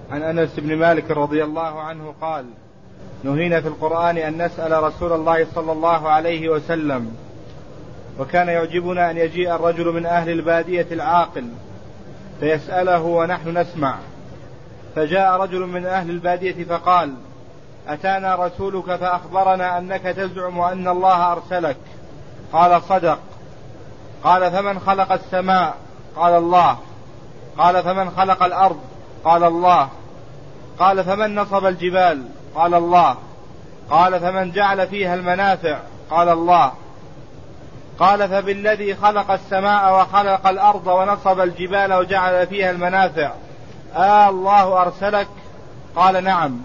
عن أنس بن مالك رضي الله عنه قال: نهينا في القرآن أن نسأل رسول الله صلى الله عليه وسلم، وكان يعجبنا أن يجيء الرجل من أهل البادية العاقل فيسأله ونحن نسمع. فجاء رجل من أهل البادية فقال: أتانا رسولك فأخبرنا أنك تزعم أن الله أرسلك. قال: صدق. قال: فمن خلق السماء؟ قال: الله. قال: فمن خلق الأرض؟ قال: الله. قال: فمن نصب الجبال؟ قال: الله. قال: فمن جعل فيها المنافع؟ قال: الله. قال: فبالذي خلق السماء وخلق الأرض ونصب الجبال وجعل فيها المنافع الله أرسلك؟ قال: نعم.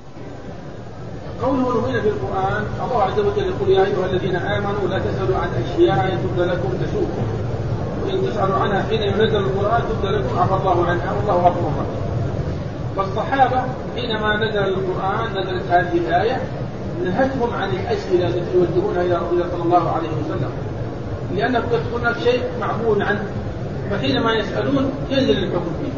قوله نهينا في القرآن، الله عز وجل يقول: يا أيها الذين آمنوا لا تسألوا عن أشياء تبد لكم تسوكم، وإن تسألوا عنها حين ينزل القرآن تبد لكم عفى الله عنها والله غفور رحيم. والصحابة حينما نزل القرآن نزلت هذه الآية نهتهم عن الأسئلة التي يوجهونها إلى رسول الله صلى الله عليه وسلم، لأنه يكون شيء معمول عنه، فحينما يسألون ينزل الحكم فيه.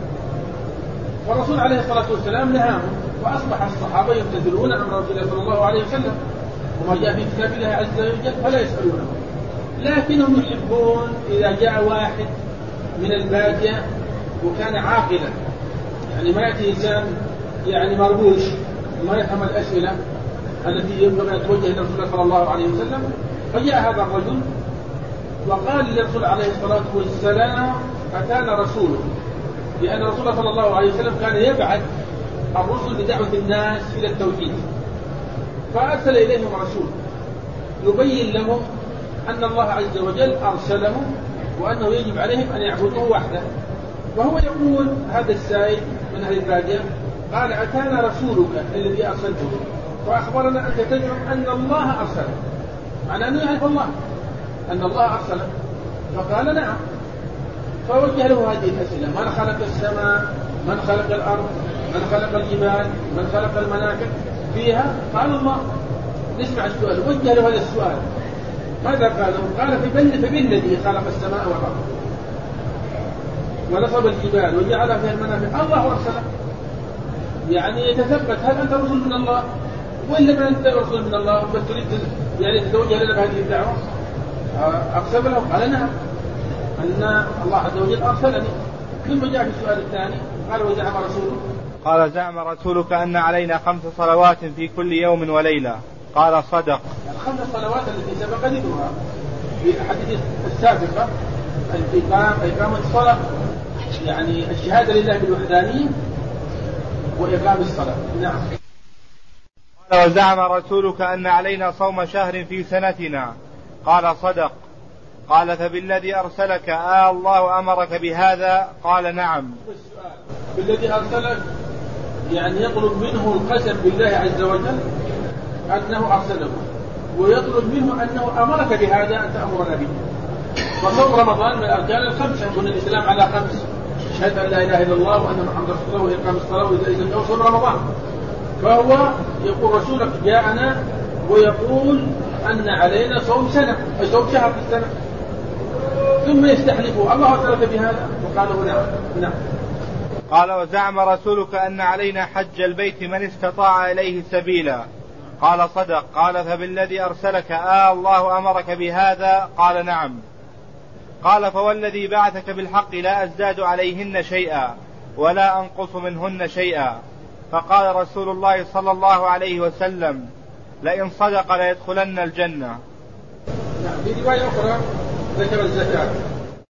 والرسول عليه الصلاة والسلام نهاهم، وأصبح الصحابة يمتثلون أمر رسول الله صلى الله عليه وسلم وما جاء في كتاب الله عز وجل فلا يسألونه، لكنهم يحبون إذا جاء واحد من البادية وكان عاقلا، يعني ما يأتي إنسان يعني مربوش ما يفهم الأسئلة التي ينبغي أن توجه إلى رسول الله صلى الله عليه وسلم. فجاء هذا الرجل وقال للرسول عليه الصلاة والسلام: أتانا رسوله، لأن الرسول صلى الله عليه وسلم كان يبعث الرسل بدعوة الناس إلى التوحيد، فأرسل إليهم رسول يبين لهم أن الله عز وجل أرسلهم وأنه يجب عليهم أن يعبدوه وحده. وهو يقول هذا السائل من أهل البادية قال: أتانا رسولك الذي أرسلته فأخبرنا أنك تزعم أن الله أرسله، معنى أنه يعرف الله أن الله أرسله. فقال: نعم. فوجه له هذه الأسئلة: من خلق السماء؟ من خلق الأرض؟ من خلق الجبال؟ من خلق المناكب فيها؟ قال: الله. نسمع السؤال. وجه له هذا السؤال. ماذا قال؟ قال: فبالذي خلق السماء والأرض ونصب الجبال وجعل فيها المنافع الله أرسله. يعني يتثبت: هل أنت رسول من الله وإلا ما أنت رسول من الله بس تريد يعني تتوجه لنا بهذه الدعوة؟ أقسم له. قال: نعم، أن الله عز وجل أرسلني. ثم جاء في السؤال الثاني قال: وزعم رسولك؟ قال: زعم رسولك أن علينا 5 صلوات في كل يوم وليلة. قال: صدق. 5 صلوات التي سبق ذكرها في الأحاديث السابقة: إقامة الصلاة، يعني الشهادة لله بالوحدانية وإقام الصلاة. نعم. قال: وزعم رسولك أن علينا صوم شهر في سنتنا. قال: صدق. قال: فبالذي أرسلك الله أمرك بهذا؟ قال: نعم. بالذي أرسلك يعني يطلب منه القسم بالله عز وجل أنه أرسله، ويطلب منه أنه أمرك بهذا أن تأمرنا به. وصوم رمضان من الأركان ال5، يكون الإسلام على 5: شهادة أن لا إله إلا الله وأن محمد رسول الله وإقام الصلاة وإيتاء الزكاة وصوم رمضان. فهو يقول: رسولك جاءنا ويقول أن علينا صوم سنة، صوم شهر في السنة. ثم يستحلفوا: الله أرسلك بهذا؟ وقالوا: نعم. نعم. قال: وزعم رسولك أن علينا حج البيت من استطاع إليه سبيلا. قال: صدق. قال: فبالذي أرسلك الله أمرك بهذا؟ قال: نعم. قال: فوالذي بعثك بالحق لا أزداد عليهن شيئا ولا أنقص منهن شيئا. فقال رسول الله صلى الله عليه وسلم: لئن صدق ليدخلن الجنة. في رواية أخرى ذكر الزكاة